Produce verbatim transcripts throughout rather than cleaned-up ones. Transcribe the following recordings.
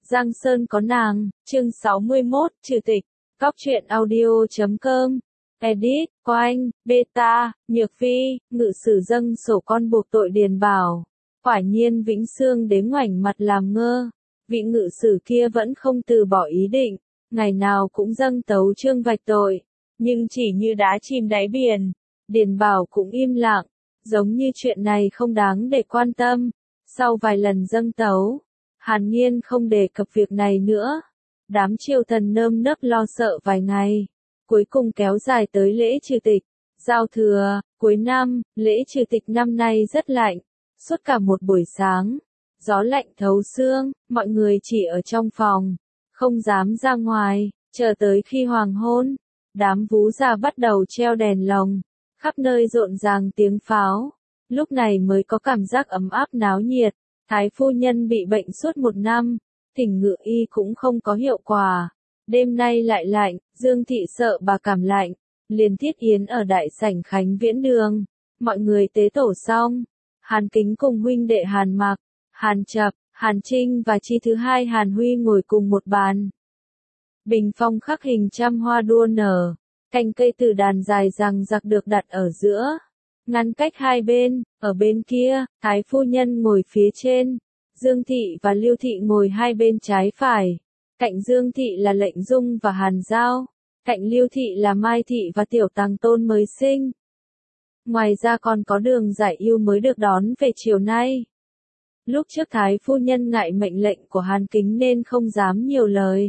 Giang Sơn có nàng, chương sáu mươi mốt, Trừ tịch, Cóc truyện audio chấm com, edit, Quanh, beta, Nhược Phi, ngự sử dâng sổ con buộc tội Điền Bảo. Quả nhiên Vĩnh Xương đến ngoảnh mặt làm ngơ, vị ngự sử kia vẫn không từ bỏ ý định, ngày nào cũng dâng tấu chương vạch tội, nhưng chỉ như đá chìm đáy biển. Điền Bảo cũng im lặng, giống như chuyện này không đáng để quan tâm. Sau vài lần dâng tấu, Hàn Nhiên không đề cập việc này nữa. Đám triều thần nơm nớp lo sợ vài ngày, cuối cùng kéo dài tới lễ trừ tịch, giao thừa, cuối năm. Lễ trừ tịch năm nay rất lạnh, suốt cả một buổi sáng, gió lạnh thấu xương, mọi người chỉ ở trong phòng, không dám ra ngoài, chờ tới khi hoàng hôn, đám vú già bắt đầu treo đèn lồng, khắp nơi rộn ràng tiếng pháo, lúc này mới có cảm giác ấm áp náo nhiệt. Thái phu nhân bị bệnh suốt một năm, thỉnh ngự y cũng không có hiệu quả. Đêm nay lại lạnh, Dương Thị sợ bà cảm lạnh, liền thiết yến ở đại sảnh Khánh Viễn Đường. Mọi người tế tổ xong, Hàn Kính cùng huynh đệ Hàn Mặc, Hàn Chập, Hàn Trinh và chi thứ hai Hàn Huy ngồi cùng một bàn. Bình phong khắc hình trăm hoa đua nở, cành cây từ đàn dài rằng giặc được đặt ở giữa, ngăn cách hai bên. Ở bên kia, Thái phu nhân ngồi phía trên, Dương Thị và Lưu Thị ngồi hai bên trái phải. Cạnh Dương Thị là Lệnh Dung và Hàn Giao, cạnh Lưu Thị là Mai Thị và Tiểu Tàng Tôn mới sinh. Ngoài ra còn có Đường Giải Yêu mới được đón về chiều nay. Lúc trước Thái phu nhân ngại mệnh lệnh của Hàn Kính nên không dám nhiều lời.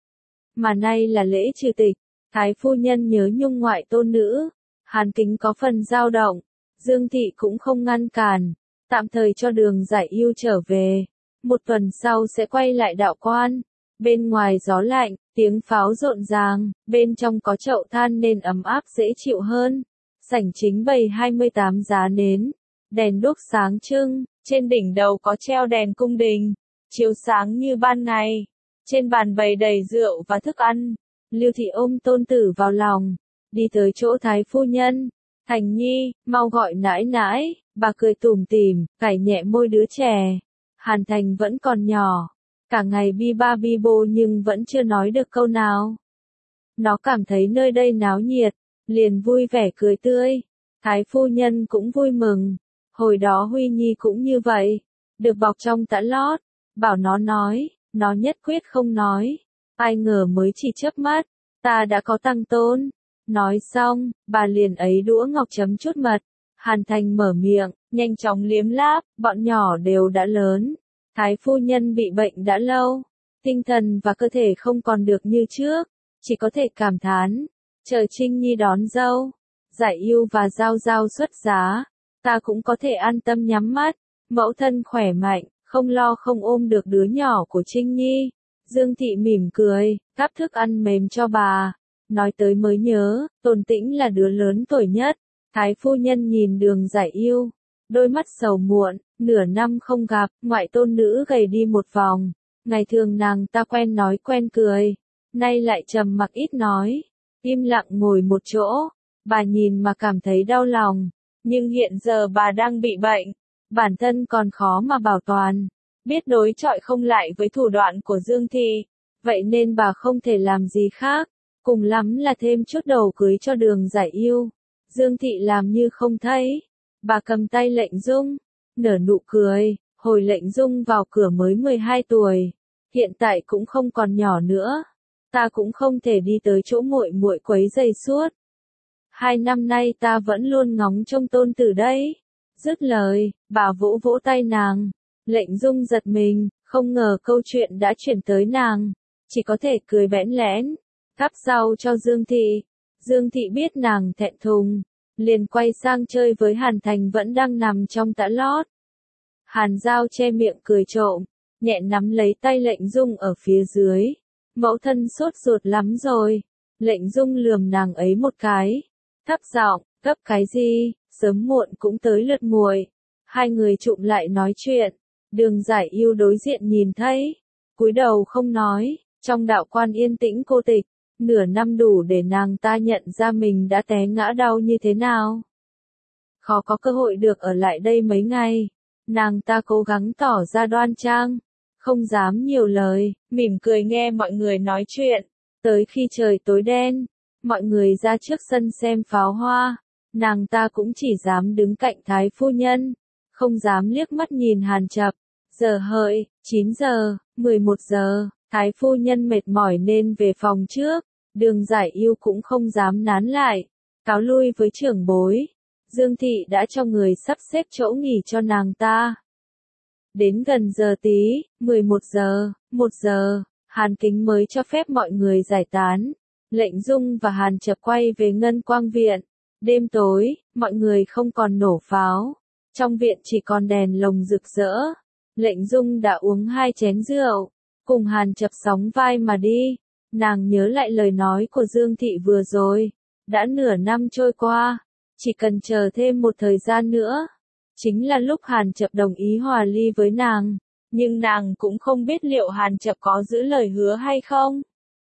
Mà nay là lễ trừ tịch, Thái phu nhân nhớ nhung ngoại tôn nữ, Hàn Kính có phần dao động. Dương Thị cũng không ngăn cản, tạm thời cho Đường Giải Yêu trở về, một tuần sau sẽ quay lại đạo quan. Bên ngoài gió lạnh, tiếng pháo rộn ràng, bên trong có chậu than nên ấm áp dễ chịu hơn. Sảnh chính bày hai mươi tám giá nến, đèn đuốc sáng trưng, trên đỉnh đầu có treo đèn cung đình, chiếu sáng như ban ngày. Trên bàn bày đầy rượu và thức ăn. Lưu Thị ôm tôn tử vào lòng, đi tới chỗ Thái phu nhân. Thành Nhi, mau gọi nãi nãi, bà cười tủm tỉm, cải nhẹ môi đứa trẻ. Hàn Thành vẫn còn nhỏ, cả ngày bi ba bi bô nhưng vẫn chưa nói được câu nào. Nó cảm thấy nơi đây náo nhiệt, liền vui vẻ cười tươi. Thái phu nhân cũng vui mừng, hồi đó Huy Nhi cũng như vậy, được bọc trong tã lót, bảo nó nói, nó nhất quyết không nói. Ai ngờ mới chỉ chớp mắt, ta đã có tăng tôn. Nói xong, bà liền ấy đũa ngọc chấm chút mật. Hàn Thành mở miệng, nhanh chóng liếm láp, bọn nhỏ đều đã lớn. Thái phu nhân bị bệnh đã lâu, tinh thần và cơ thể không còn được như trước, chỉ có thể cảm thán, chờ Trinh Nhi đón dâu, Giải Yêu và Giao Giao xuất giá, ta cũng có thể an tâm nhắm mắt, mẫu thân khỏe mạnh, không lo không ôm được đứa nhỏ của Trinh Nhi. Dương Thị mỉm cười, gắp thức ăn mềm cho bà. Nói tới mới nhớ, Tôn Tĩnh là đứa lớn tuổi nhất. Thái phu nhân nhìn Đường Giải Yêu, đôi mắt sầu muộn, nửa năm không gặp, ngoại tôn nữ gầy đi một vòng. Ngày thường nàng ta quen nói quen cười, nay lại trầm mặc ít nói, im lặng ngồi một chỗ. Bà nhìn mà cảm thấy đau lòng, nhưng hiện giờ bà đang bị bệnh, bản thân còn khó mà bảo toàn, biết đối chọi không lại với thủ đoạn của Dương Thị, vậy nên bà không thể làm gì khác. Cùng lắm là thêm chút đầu cưới cho Đường Giải Yêu. Dương Thị làm như không thấy. Bà cầm tay Lệnh Dung, nở nụ cười, hồi Lệnh Dung vào cửa mới mười hai tuổi, hiện tại cũng không còn nhỏ nữa. Ta cũng không thể đi tới chỗ muội muội quấy rầy suốt. Hai năm nay ta vẫn luôn ngóng trông tôn tử đấy. Dứt lời, bà vỗ vỗ tay nàng. Lệnh Dung giật mình, không ngờ câu chuyện đã chuyển tới nàng, chỉ có thể cười bẽn lẽn. Gắp rau cho Dương Thị. Dương Thị biết nàng thẹn thùng, liền quay sang chơi với Hàn Thành vẫn đang nằm trong tã lót. Hàn Giao che miệng cười trộm, nhẹ nắm lấy tay Lệnh Dung ở phía dưới. Mẫu thân sốt ruột lắm rồi. Lệnh Dung lườm nàng ấy một cái, thấp giọng, gấp cái gì, sớm muộn cũng tới lượt muội. Hai người chụm lại nói chuyện. Đường Giải Yêu đối diện nhìn thấy, cúi đầu không nói. Trong đạo quan yên tĩnh cô tịch. Nửa năm đủ để nàng ta nhận ra mình đã té ngã đau như thế nào. Khó có cơ hội được ở lại đây mấy ngày. Nàng ta cố gắng tỏ ra đoan trang, không dám nhiều lời, mỉm cười nghe mọi người nói chuyện. Tới khi trời tối đen, mọi người ra trước sân xem pháo hoa, nàng ta cũng chỉ dám đứng cạnh thái phu nhân, không dám liếc mắt nhìn Hàn Chập. Giờ hợi, chín giờ, mười một giờ, thái phu nhân mệt mỏi nên về phòng trước, Đường Giải Yêu cũng không dám nán lại, cáo lui với trưởng bối. Dương thị đã cho người sắp xếp chỗ nghỉ cho nàng ta. Đến gần giờ tí, mười một giờ, một giờ, Hàn Kính mới cho phép mọi người giải tán. Lệnh Dung và Hàn Chập quay về Ngân Quang Viện. Đêm tối, mọi người không còn nổ pháo. Trong viện chỉ còn đèn lồng rực rỡ. Lệnh Dung đã uống hai chén rượu, cùng Hàn Chập sóng vai mà đi. Nàng nhớ lại lời nói của Dương thị vừa rồi. Đã nửa năm trôi qua, chỉ cần chờ thêm một thời gian nữa. Chính là lúc Hàn Chập đồng ý hòa ly với nàng. Nhưng nàng cũng không biết liệu Hàn Chập có giữ lời hứa hay không.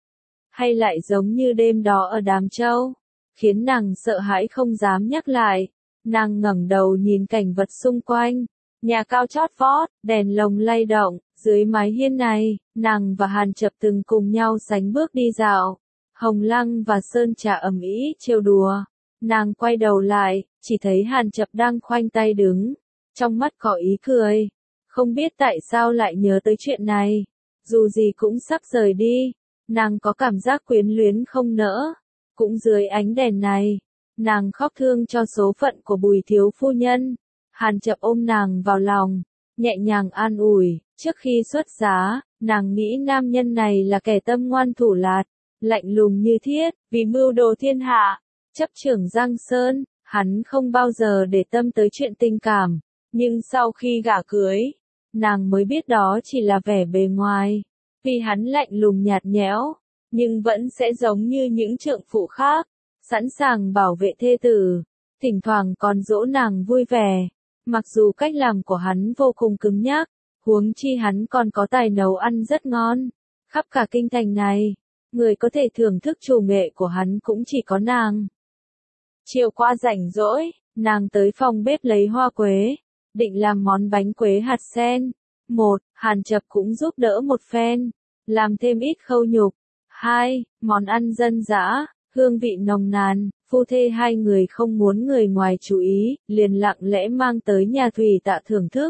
Hay lại giống như đêm đó ở Đàm Châu, khiến nàng sợ hãi không dám nhắc lại. Nàng ngẩng đầu nhìn cảnh vật xung quanh, nhà cao chót vót, đèn lồng lay động, dưới mái hiên này, nàng và Hàn Chập từng cùng nhau sánh bước đi dạo. Hồng Lăng và Sơn Trà ầm ĩ trêu đùa. Nàng quay đầu lại, chỉ thấy Hàn Chập đang khoanh tay đứng, trong mắt có ý cười. Không biết tại sao lại nhớ tới chuyện này. Dù gì cũng sắp rời đi, nàng có cảm giác quyến luyến không nỡ. Cũng dưới ánh đèn này, nàng khóc thương cho số phận của Bùi thiếu phu nhân. Hàn Chập ôm nàng vào lòng, nhẹ nhàng an ủi. Trước khi xuất giá, nàng nghĩ nam nhân này là kẻ tâm ngoan thủ lạt, lạnh lùng như thiết, vì mưu đồ thiên hạ, chấp trưởng Giang Sơn. Hắn không bao giờ để tâm tới chuyện tình cảm. Nhưng sau khi gả cưới, nàng mới biết đó chỉ là vẻ bề ngoài. Vì hắn lạnh lùng nhạt nhẽo, nhưng vẫn sẽ giống như những trượng phụ khác, sẵn sàng bảo vệ thê tử, thỉnh thoảng còn dỗ nàng vui vẻ. Mặc dù cách làm của hắn vô cùng cứng nhắc, huống chi hắn còn có tài nấu ăn rất ngon. Khắp cả kinh thành này, người có thể thưởng thức chủ nghệ của hắn cũng chỉ có nàng. Chiều qua rảnh rỗi, nàng tới phòng bếp lấy hoa quế, định làm món bánh quế hạt sen. Một, Hàn Chập cũng giúp đỡ một phen, làm thêm ít khâu nhục. Hai, món ăn dân dã, hương vị nồng nàn, phu thê hai người không muốn người ngoài chú ý, liền lặng lẽ mang tới nhà Thủy Tạ thưởng thức.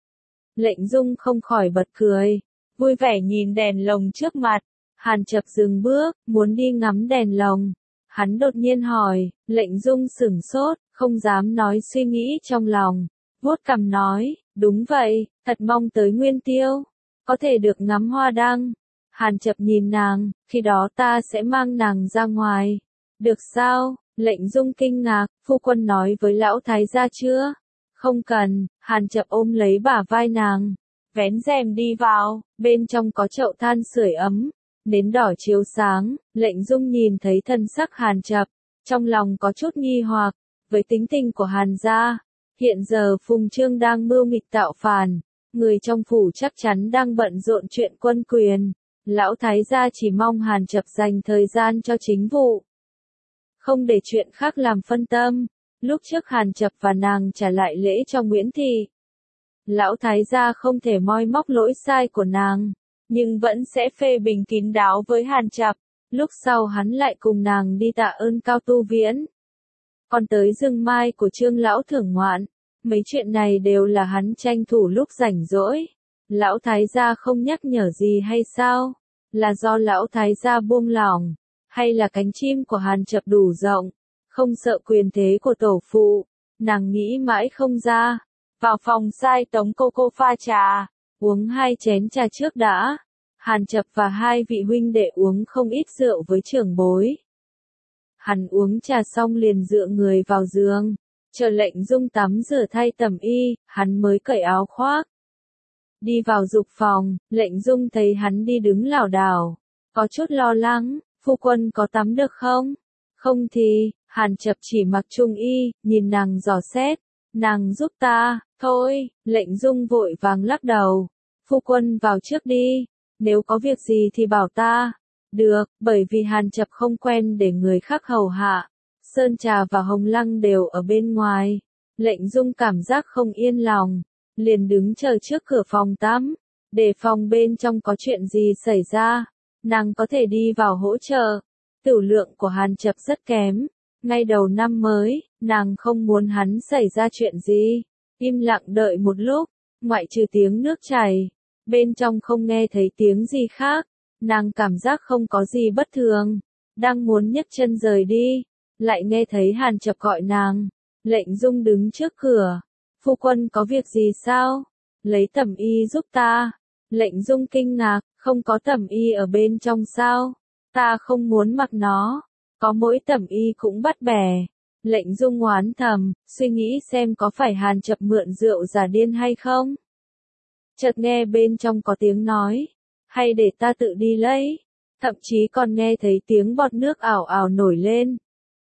Lệnh Dung không khỏi bật cười, vui vẻ nhìn đèn lồng trước mặt. Hàn Chập dừng bước, muốn đi ngắm đèn lồng. Hắn đột nhiên hỏi, Lệnh Dung sửng sốt, không dám nói suy nghĩ trong lòng. Vuốt cằm nói, đúng vậy, thật mong tới Nguyên Tiêu, có thể được ngắm hoa đăng. Hàn Chập nhìn nàng, khi đó ta sẽ mang nàng ra ngoài. Được sao? Lệnh Dung kinh ngạc, phu quân nói với lão thái gia chưa? Không cần. Hàn Chập ôm lấy bả vai nàng, vén rèm đi vào, bên trong có chậu than sưởi ấm, nến đỏ chiếu sáng. Lệnh Dung nhìn thấy thân sắc Hàn Chập, trong lòng có chút nghi hoặc, với tính tình của Hàn gia, hiện giờ Phùng Trương đang mưu nghịch tạo phản, người trong phủ chắc chắn đang bận rộn chuyện quân quyền. Lão thái gia chỉ mong Hàn Chập dành thời gian cho chính vụ, không để chuyện khác làm phân tâm. Lúc trước Hàn Chập và nàng trả lại lễ cho Nguyễn Thị, lão thái gia không thể moi móc lỗi sai của nàng, nhưng vẫn sẽ phê bình kín đáo với Hàn Chập. Lúc sau hắn lại cùng nàng đi tạ ơn Cao Tu Viễn, còn tới rừng mai của Trương lão thưởng ngoạn. Mấy chuyện này đều là hắn tranh thủ lúc rảnh rỗi. Lão thái gia không nhắc nhở gì hay sao? Là do lão thái gia buông lỏng, hay là cánh chim của Hàn Chập đủ rộng, không sợ quyền thế của tổ phụ? Nàng nghĩ mãi không ra. Vào phòng sai tống cô cô pha trà, uống hai chén trà trước đã. Hàn Chập và hai vị huynh đệ uống không ít rượu với trưởng bối. Hắn uống trà xong liền dựa người vào giường, chờ Lệnh Dung tắm rửa thay tẩm y, hắn mới cởi áo khoác. Đi vào dục phòng, Lệnh Dung thấy hắn đi đứng lảo đảo, có chút lo lắng. Phu quân có tắm được không? Không thì. Hàn Chập chỉ mặc trung y, nhìn nàng dò xét. Nàng giúp ta. Thôi. Lệnh Dung vội vàng lắc đầu. Phu quân vào trước đi, nếu có việc gì thì bảo ta. Được, bởi vì Hàn Chập không quen để người khác hầu hạ. Sơn Trà và Hồng Lăng đều ở bên ngoài. Lệnh Dung cảm giác không yên lòng, liền đứng chờ trước cửa phòng tắm. Đề phòng bên trong có chuyện gì xảy ra, nàng có thể đi vào hỗ trợ. Tửu lượng của Hàn Chập rất kém. Ngay đầu năm mới, nàng không muốn hắn xảy ra chuyện gì. Im lặng đợi một lúc, ngoại trừ tiếng nước chảy, bên trong không nghe thấy tiếng gì khác. Nàng cảm giác không có gì bất thường, đang muốn nhấc chân rời đi, lại nghe thấy Hàn Chập gọi nàng. Lệnh Dung đứng trước cửa. Phu quân có việc gì sao? Lấy tẩm y giúp ta. Lệnh Dung kinh ngạc, không có tẩm y ở bên trong sao? Ta không muốn mặc nó. Có mỗi tẩm y cũng bắt bẻ. Lệnh Dung oán thầm, suy nghĩ xem có phải Hàn Chập mượn rượu giả điên hay không. Chợt nghe bên trong có tiếng nói, hay để ta tự đi lấy. Thậm chí còn nghe thấy tiếng bọt nước ảo ảo nổi lên.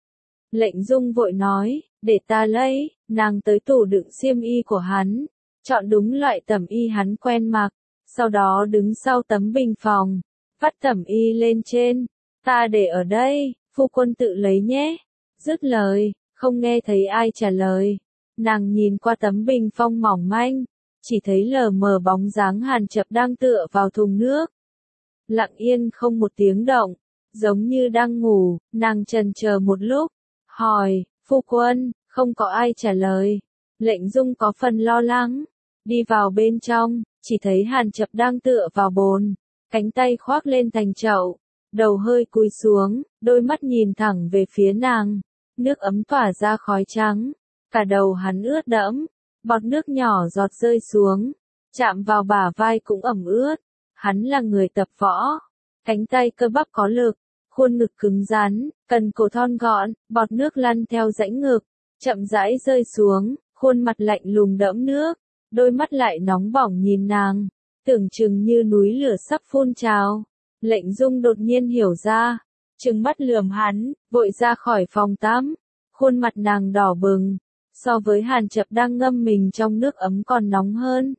Lệnh Dung vội nói, để ta lấy. Nàng tới tủ đựng xiêm y của hắn, chọn đúng loại tẩm y hắn quen mặc, sau đó đứng sau tấm bình phòng, vắt tẩm y lên trên. Ta để ở đây, phu quân tự lấy nhé. Dứt lời, không nghe thấy ai trả lời. Nàng nhìn qua tấm bình phong mỏng manh, chỉ thấy lờ mờ bóng dáng Hàn Chập đang tựa vào thùng nước. Lặng yên không một tiếng động, giống như đang ngủ. Nàng chần chờ một lúc, hỏi, phu quân. Không có ai trả lời. Lệnh Dung có phần lo lắng. Đi vào bên trong, chỉ thấy Hàn Chập đang tựa vào bồn, cánh tay khoác lên thành chậu, đầu hơi cúi xuống, đôi mắt nhìn thẳng về phía nàng. Nước ấm tỏa ra khói trắng, cả đầu hắn ướt đẫm, bọt nước nhỏ giọt rơi xuống, chạm vào bả vai cũng ẩm ướt. Hắn là người tập võ, cánh tay cơ bắp có lực, khuôn ngực cứng rắn, cần cổ thon gọn, bọt nước lăn theo rãnh ngực, chậm rãi rơi xuống, khuôn mặt lạnh lùng đẫm nước, đôi mắt lại nóng bỏng nhìn nàng, tưởng chừng như núi lửa sắp phun trào. Lệnh Dung đột nhiên hiểu ra, trừng mắt lườm hắn, vội ra khỏi phòng tắm, khuôn mặt nàng đỏ bừng, so với Hàn Chập đang ngâm mình trong nước ấm còn nóng hơn.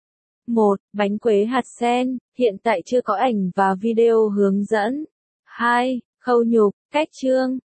một. Bánh quế hạt sen, hiện tại chưa có ảnh và video hướng dẫn. hai. Khâu nhục, cách chương.